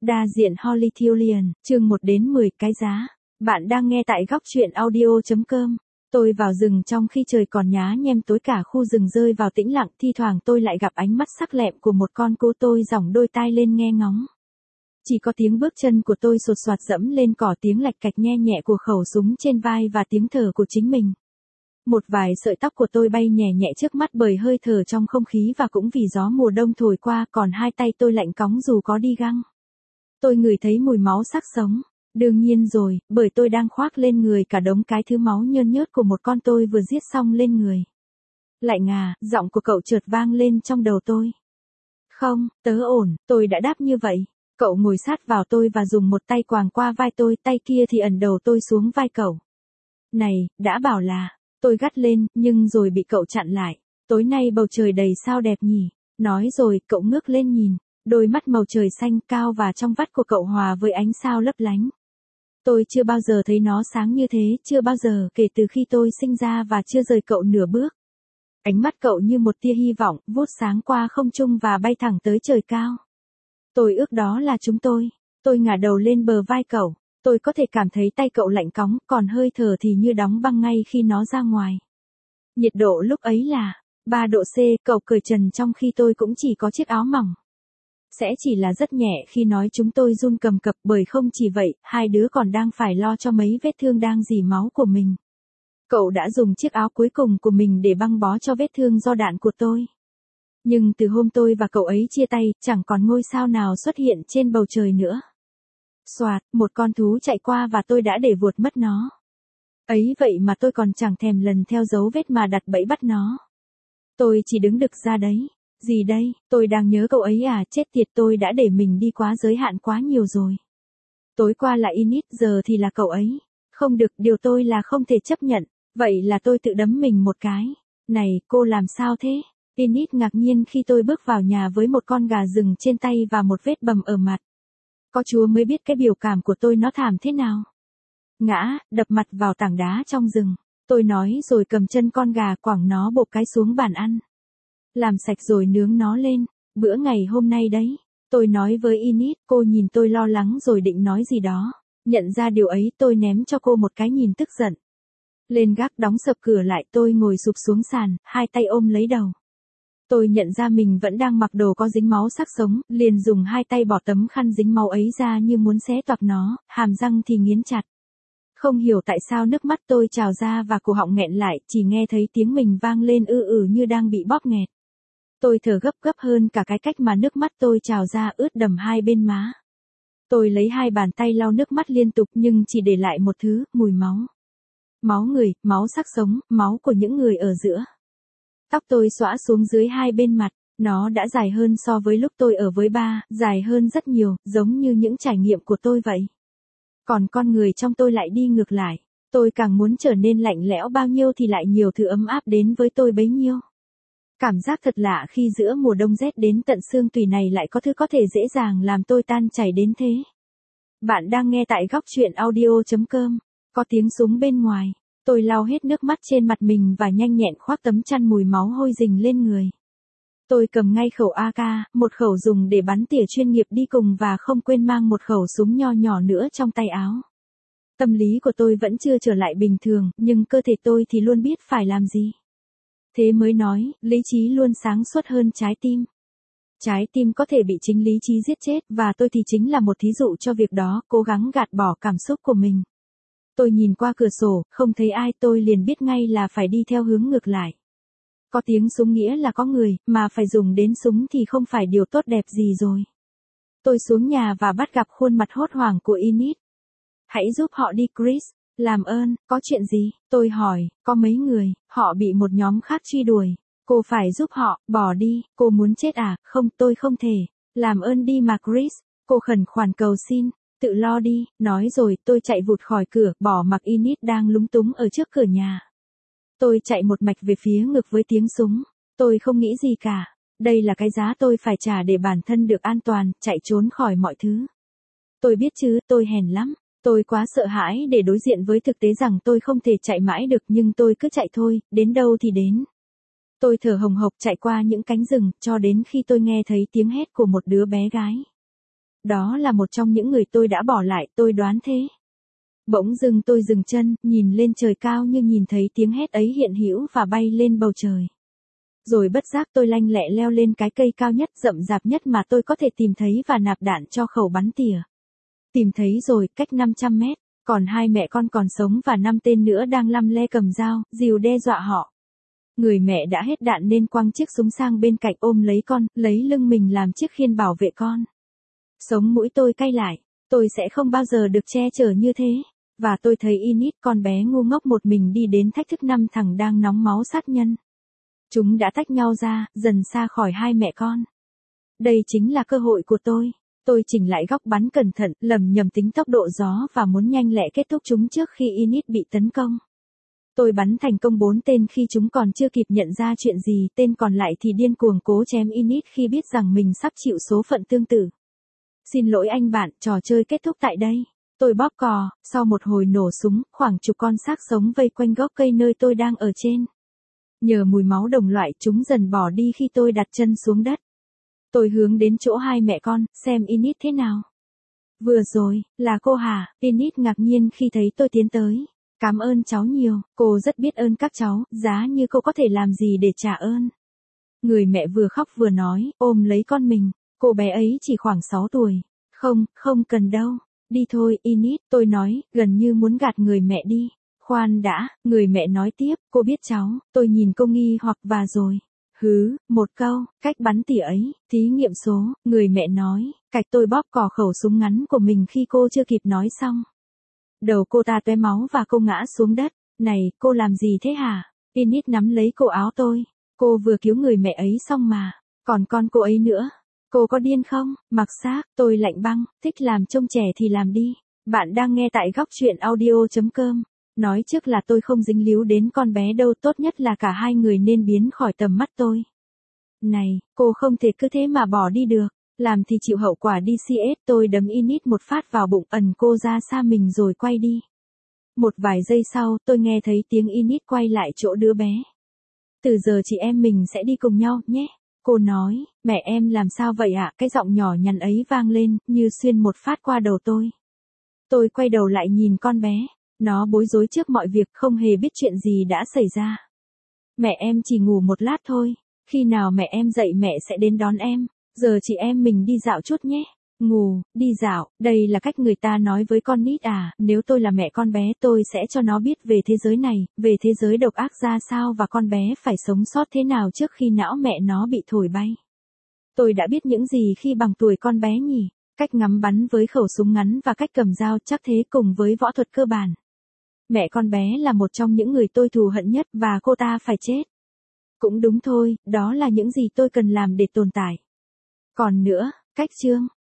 Đa diện Holythurian, chương 1 đến 10, cái giá. Bạn đang nghe tại góc truyện audio.com. Tôi vào rừng trong khi trời còn nhá nhem tối, cả khu rừng rơi vào tĩnh lặng, thi thoảng tôi lại gặp ánh mắt sắc lẹm của một con cú. Tôi giỏng đôi tai lên nghe ngóng. Chỉ có tiếng bước chân của tôi sột soạt dẫm lên cỏ, tiếng lạch cạch nhe nhẹ của khẩu súng trên vai và tiếng thở của chính mình. Một vài sợi tóc của tôi bay nhẹ nhẹ trước mắt bởi hơi thở trong không khí và cũng vì gió mùa đông thổi qua, còn hai tay tôi lạnh cóng dù có đi găng. Tôi ngửi thấy mùi máu sắc sống. Đương nhiên rồi, bởi tôi đang khoác lên người cả đống cái thứ máu nhơn nhớt của một con tôi vừa giết xong lên người. Lạnh à, giọng của cậu chợt vang lên trong đầu tôi. Không, tớ ổn, tôi đã đáp như vậy. Cậu ngồi sát vào tôi và dùng một tay quàng qua vai tôi, tay kia thì ẩn đầu tôi xuống vai cậu. Này, đã bảo là, tôi gắt lên, nhưng rồi bị cậu chặn lại. Tối nay bầu trời đầy sao đẹp nhỉ. Nói rồi, cậu ngước lên nhìn. Đôi mắt màu trời xanh cao và trong vắt của cậu hòa với ánh sao lấp lánh. Tôi chưa bao giờ thấy nó sáng như thế, chưa bao giờ kể từ khi tôi sinh ra và chưa rời cậu nửa bước. Ánh mắt cậu như một tia hy vọng, vút sáng qua không trung và bay thẳng tới trời cao. Tôi ước đó là chúng tôi. Tôi ngả đầu lên bờ vai cậu. Tôi có thể cảm thấy tay cậu lạnh cóng, còn hơi thở thì như đóng băng ngay khi nó ra ngoài. Nhiệt độ lúc ấy là 3 độ C, cậu cởi trần trong khi tôi cũng chỉ có chiếc áo mỏng. Sẽ chỉ là rất nhẹ khi nói chúng tôi run cầm cập, bởi không chỉ vậy, hai đứa còn đang phải lo cho mấy vết thương đang rỉ máu của mình. Cậu đã dùng chiếc áo cuối cùng của mình để băng bó cho vết thương do đạn của tôi. Nhưng từ hôm tôi và cậu ấy chia tay, chẳng còn ngôi sao nào xuất hiện trên bầu trời nữa. Soạt, một con thú chạy qua và tôi đã để vuột mất nó. Ấy vậy mà tôi còn chẳng thèm lần theo dấu vết mà đặt bẫy bắt nó. Tôi chỉ đứng đực ra đấy. Gì đây, tôi đang nhớ cậu ấy à, chết tiệt, tôi đã để mình đi quá giới hạn quá nhiều rồi. Tối qua là Init, giờ thì là cậu ấy. Không được, điều tôi là không thể chấp nhận, vậy là tôi tự đấm mình một cái. Này, cô làm sao thế? Init ngạc nhiên khi tôi bước vào nhà với một con gà rừng trên tay và một vết bầm ở mặt. Có Chúa mới biết cái biểu cảm của tôi nó thảm thế nào. Ngã, đập mặt vào tảng đá trong rừng. Tôi nói rồi cầm chân con gà quẳng nó bộp cái xuống bàn ăn. Làm sạch rồi nướng nó lên, bữa ngày hôm nay đấy. Tôi nói với Init, cô nhìn tôi lo lắng rồi định nói gì đó. Nhận ra điều ấy, tôi ném cho cô một cái nhìn tức giận. Lên gác đóng sập cửa lại, tôi ngồi sụp xuống sàn, hai tay ôm lấy đầu. Tôi nhận ra mình vẫn đang mặc đồ có dính máu sắc sống, liền dùng hai tay bỏ tấm khăn dính máu ấy ra như muốn xé toạc nó, hàm răng thì nghiến chặt. Không hiểu tại sao nước mắt tôi trào ra và cổ họng nghẹn lại, chỉ nghe thấy tiếng mình vang lên như đang bị bóp nghẹt. Tôi thở gấp gấp hơn cả cái cách mà nước mắt tôi trào ra, ướt đầm hai bên má. Tôi lấy hai bàn tay lau nước mắt liên tục nhưng chỉ để lại một thứ, mùi máu. Máu người, máu xác sống, máu của những người ở giữa. Tóc tôi xõa xuống dưới hai bên mặt, nó đã dài hơn so với lúc tôi ở với ba, dài hơn rất nhiều, giống như những trải nghiệm của tôi vậy. Còn con người trong tôi lại đi ngược lại, tôi càng muốn trở nên lạnh lẽo bao nhiêu thì lại nhiều thứ ấm áp đến với tôi bấy nhiêu. Cảm giác thật lạ khi giữa mùa đông rét đến tận xương tủy này lại có thứ có thể dễ dàng làm tôi tan chảy đến thế. Bạn đang nghe tại góc truyện audio.com. Có tiếng súng bên ngoài. Tôi lau hết nước mắt trên mặt mình và nhanh nhẹn khoác tấm chăn mùi máu hôi rình lên người. Tôi cầm ngay khẩu AK, một khẩu dùng để bắn tỉa chuyên nghiệp đi cùng và không quên mang một khẩu súng nho nhỏ nữa trong tay áo. Tâm lý của tôi vẫn chưa trở lại bình thường, nhưng cơ thể tôi thì luôn biết phải làm gì. Thế mới nói, lý trí luôn sáng suốt hơn trái tim. Trái tim có thể bị chính lý trí giết chết, và tôi thì chính là một thí dụ cho việc đó, cố gắng gạt bỏ cảm xúc của mình. Tôi nhìn qua cửa sổ, không thấy ai, tôi liền biết ngay là phải đi theo hướng ngược lại. Có tiếng súng nghĩa là có người, mà phải dùng đến súng thì không phải điều tốt đẹp gì rồi. Tôi xuống nhà và bắt gặp khuôn mặt hốt hoảng của Init. Hãy giúp họ đi Chris. Làm ơn, có chuyện gì? Tôi hỏi, có mấy người, họ bị một nhóm khác truy đuổi. Cô phải giúp họ, bỏ đi, cô muốn chết à? Không, tôi không thể. Làm ơn đi mà Chris. Cô khẩn khoản cầu xin, tự lo đi. Nói rồi, tôi chạy vụt khỏi cửa, bỏ mặc Init đang lúng túng ở trước cửa nhà. Tôi chạy một mạch về phía ngược với tiếng súng. Tôi không nghĩ gì cả. Đây là cái giá tôi phải trả để bản thân được an toàn, chạy trốn khỏi mọi thứ. Tôi biết chứ, tôi hèn lắm. Tôi quá sợ hãi để đối diện với thực tế rằng tôi không thể chạy mãi được, nhưng tôi cứ chạy thôi, đến đâu thì đến. Tôi thở hồng hộc chạy qua những cánh rừng, cho đến khi tôi nghe thấy tiếng hét của một đứa bé gái. Đó là một trong những người tôi đã bỏ lại, tôi đoán thế. Bỗng dưng tôi dừng chân, nhìn lên trời cao như nhìn thấy tiếng hét ấy hiện hữu và bay lên bầu trời. Rồi bất giác tôi lanh lẹ leo lên cái cây cao nhất rậm rạp nhất mà tôi có thể tìm thấy và nạp đạn cho khẩu bắn tỉa. Tìm thấy rồi, cách 500 mét, còn hai mẹ con còn sống và 5 tên nữa đang lăm le cầm dao, dìu đe dọa họ. Người mẹ đã hết đạn nên quăng chiếc súng sang bên cạnh ôm lấy con, lấy lưng mình làm chiếc khiên bảo vệ con. Sống mũi tôi cay lại, tôi sẽ không bao giờ được che chở như thế. Và tôi thấy Init, con bé ngu ngốc một mình đi đến thách thức 5 thằng đang nóng máu sát nhân. Chúng đã tách nhau ra, dần xa khỏi hai mẹ con. Đây chính là cơ hội của tôi. Tôi chỉnh lại góc bắn cẩn thận, lầm nhầm tính tốc độ gió và muốn nhanh lẹ kết thúc chúng trước khi Init bị tấn công. Tôi bắn thành công 4 tên khi chúng còn chưa kịp nhận ra chuyện gì, tên còn lại thì điên cuồng cố chém Init khi biết rằng mình sắp chịu số phận tương tự. Xin lỗi anh bạn, trò chơi kết thúc tại đây. Tôi bóp cò, sau một hồi nổ súng, khoảng chục con xác sống vây quanh gốc cây nơi tôi đang ở trên. Nhờ mùi máu đồng loại chúng dần bỏ đi khi tôi đặt chân xuống đất. Tôi hướng đến chỗ hai mẹ con, xem Init thế nào. Vừa rồi, là cô hả? Init ngạc nhiên khi thấy tôi tiến tới. Cảm ơn cháu nhiều, cô rất biết ơn các cháu, giá như cô có thể làm gì để trả ơn. Người mẹ vừa khóc vừa nói, ôm lấy con mình, cô bé ấy chỉ khoảng 6 tuổi. Không cần đâu, đi thôi Init, tôi nói, gần như muốn gạt người mẹ đi. Khoan đã, người mẹ nói tiếp, cô biết cháu, tôi nhìn cô nghi hoặc và rồi. Một câu, cách bắn tỉa ấy, thí nghiệm số, người mẹ nói, cạch tôi bóp cò khẩu súng ngắn của mình khi cô chưa kịp nói xong. Đầu cô ta tóe máu và cô ngã xuống đất. Này, cô làm gì thế hả? Init nắm lấy cổ áo tôi. Cô vừa cứu người mẹ ấy xong mà. Còn con cô ấy nữa. Cô có điên không? Mặc xác, tôi lạnh băng, thích làm trông trẻ thì làm đi. Bạn đang nghe tại góc truyện audio.com. Nói trước là tôi không dính líu đến con bé đâu, tốt nhất là cả hai người nên biến khỏi tầm mắt tôi. Này, cô không thể cứ thế mà bỏ đi được. Làm thì chịu hậu quả đi CS, tôi đấm Init một phát vào bụng, ẩn cô ra xa mình rồi quay đi. Một vài giây sau, tôi nghe thấy tiếng Init quay lại chỗ đứa bé. Từ giờ chị em mình sẽ đi cùng nhau, nhé. Cô nói, mẹ em làm sao vậy ạ? Cái giọng nhỏ nhắn ấy vang lên, như xuyên một phát qua đầu tôi. Tôi quay đầu lại nhìn con bé. Nó bối rối trước mọi việc, không hề biết chuyện gì đã xảy ra. Mẹ em chỉ ngủ một lát thôi. Khi nào mẹ em dậy mẹ sẽ đến đón em. Giờ chị em mình đi dạo chút nhé. Ngủ, đi dạo, đây là cách người ta nói với con nít à? Nếu tôi là mẹ con bé tôi sẽ cho nó biết về thế giới này, về thế giới độc ác ra sao và con bé phải sống sót thế nào trước khi não mẹ nó bị thổi bay. Tôi đã biết những gì khi bằng tuổi con bé nhỉ? Cách ngắm bắn với khẩu súng ngắn và cách cầm dao chắc thế cùng với võ thuật cơ bản. Mẹ con bé là một trong những người tôi thù hận nhất và cô ta phải chết. Cũng đúng thôi, đó là những gì tôi cần làm để tồn tại. Còn nữa, cách chương.